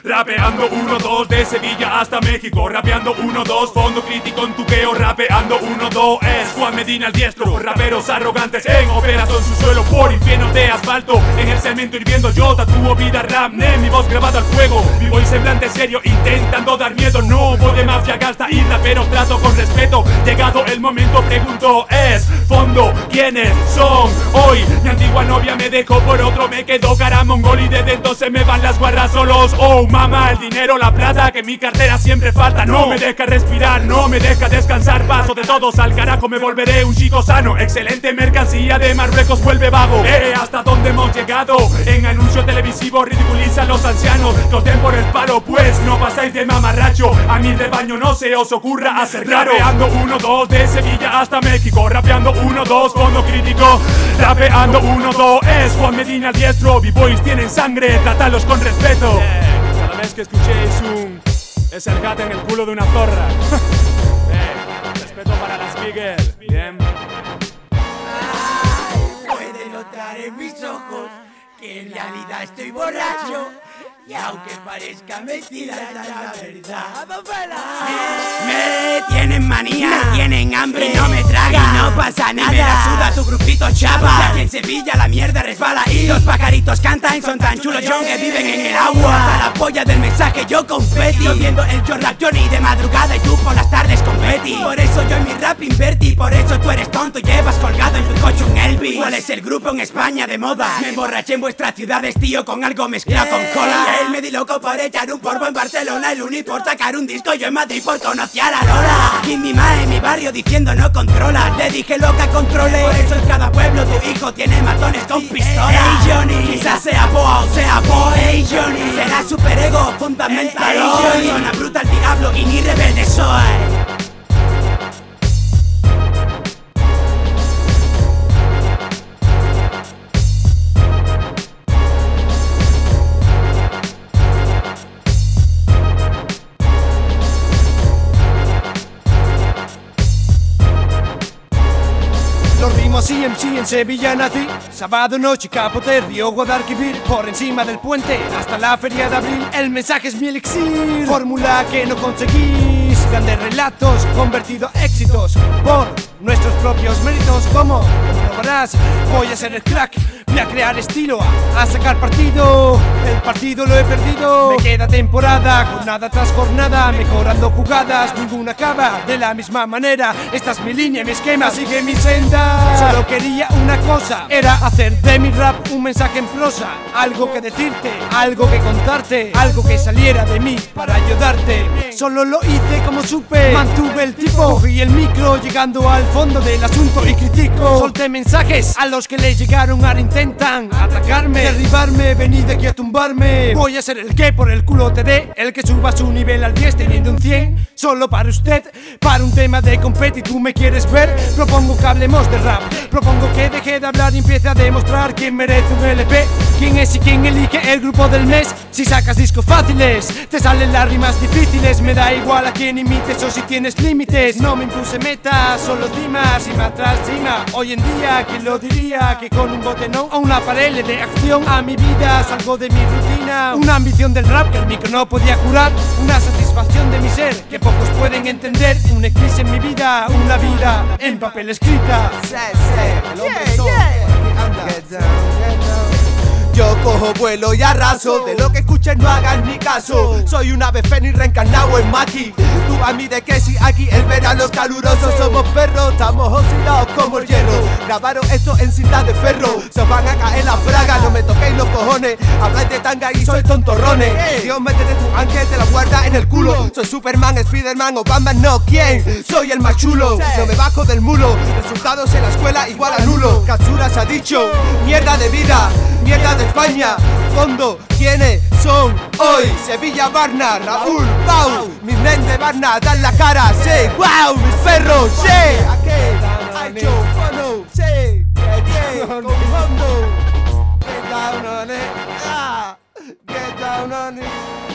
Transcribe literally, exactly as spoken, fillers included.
Rapeando uno dos de Sevilla hasta México. Rapeando uno dos, fondo crítico en tuqueo. Rapeando uno dos es Juan Medina el diestro. Raperos arrogantes en operación su suelo por infiernos de asfalto. En el cemento hirviendo yo tatúo vida rap. Ne, mi voz grabada al fuego. Mi voz semblante serio intentando dar miedo. No voy de mafia gasta y raperos trato con respeto. Llegado el momento pregunto es fondo, ¿quiénes son? Hoy mi antigua novia me dejó por otro. Me quedo cara mongol y de dentro se me van las guarras solos. Oh mamá, el dinero, la plata que mi cartera siempre falta. No me deja respirar, no me deja descansar. Paso de todos al carajo, me volveré un chico sano. Excelente mercancía de Marruecos vuelve vago. Eh, hasta dónde hemos llegado. En anuncio televisivo ridiculizan los ancianos. Los den por el palo, pues no pasáis de mamarracho. A mi rebaño no se os ocurra hacer raro. Rapeando uno dos de Sevilla hasta México. Rapeando uno dos, fondo crítico. Rapeando uno dos es Juan Medina el diestro. B-boys tienen sangre, tratadlos con respeto. Eh, cada vez que escuchéis un es el gato en el culo de una zorra. eh, respeto para las Miguel. Bien. Ay, puede notar en mis ojos que en realidad estoy borracho. Y aunque parezca mentira, es la verdad. Me tienen manía, me tienen hambre y no me tragan. Y no pasa nada, me la suda tu grupito chapa. Aquí en Sevilla la mierda resbala y los pajaritos cantan. Son tan chulos John que viven en el agua. Hasta la polla del mensaje yo confeti. Yo viendo el Yo Rap Johnny de madrugada y tú por las tardes con Betty. Por eso yo en mi rap invertí. Por eso tú eres tonto y llevas colgado en tu coche un Elvis. ¿Cuál es el grupo en España de moda? Me emborraché en vuestras ciudades, tío, con algo mezclado con cola. Él me di loco por echar un polvo en Barcelona. El uni por sacar un disco, yo en Madrid por conocer a la Lola. Y mi ma en mi barrio diciendo no controla. Le dije loca controle. Por eso en cada pueblo tu hijo tiene matones con pistola. Hey Johnny, quizás sea boa o sea boy. Hey Johnny, será superego fundamental. Hey Johnny, zona bruta al diablo y ni rebelde soy. C M C en Sevilla nací. Sábado noche, Capote, Río Guadalquivir. Por encima del puente hasta la feria de abril. El mensaje es mi elixir, fórmula que no conseguís. Grandes relatos, convertido a éxitos por nuestros propios méritos. ¿Cómo? Comprobarás, voy a ser el crack. Voy a crear estilo, a, a sacar partido. El partido lo he perdido. Me queda temporada, jornada tras jornada. Mejorando jugadas, ninguna acaba de la misma manera. Esta es mi línea, mi esquema, sigue mi senda. Solo quería una cosa, era hacer de mi rap un mensaje en prosa. Algo que decirte, algo que contarte, algo que saliera de mí para ayudarte. Solo lo hice como supe, mantuve el tipo. Cogí el micro llegando al fondo del asunto y critico. Solté mensajes a los que le llegaron a intentan atacarme, derribarme, venid aquí a tumbarme. Voy a ser el que por el culo te dé, el que suba su nivel al diez teniendo un cien. Solo para usted, para un tema de competi, tú me quieres ver. Propongo que hablemos de rap. Propongo que deje de hablar y empiece a demostrar quién merece un L P, quién es y quién elige el grupo del mes. Si sacas discos fáciles, te salen las rimas difíciles. Me da igual a quién imites o si tienes límites. No me impuse metas, solo dimas y me atrás cima. Hoy en día, ¿quién lo diría? Que con un bote no o una pared de acción a mi vida salgo de mi rutina. Una ambición del rap que el micro no podía curar. Una satisfacción de mi ser que pocos pueden entender. Un eclipse en mi vida, una vida en papel escrita. Yeah, yeah. Get down, get down. Yo cojo vuelo y arraso. De lo que escuches no hagas ni caso. Soy un ave fénix reencarnado en Maki. Tú a mí de que si aquí el verano es caluroso. Somos perros, estamos oxidados como el hierro. Grabaron esto en cinta de ferro. Se os van a caer las bragas, no me toquéis los cojones. Habláis de tanga y sois tontorrones. Dios, métete tu ángel, te la guarda en el culo. Soy Superman, Spiderman o Batman, no, ¿quién? Soy el más chulo, no me bajo del mulo. Resultados en la escuela igual a nulo. Captura se ha dicho, mierda de vida, mierda de España. Fondo, ¿quiénes son hoy? Sevilla, Barna, Raúl, Pau. Mi mente Barna, dan la cara, sí, wow, mis perros, sí. Aquí, I Joe, Fono, sí, yeah, con fondo. Get down on it, ah, get down on it.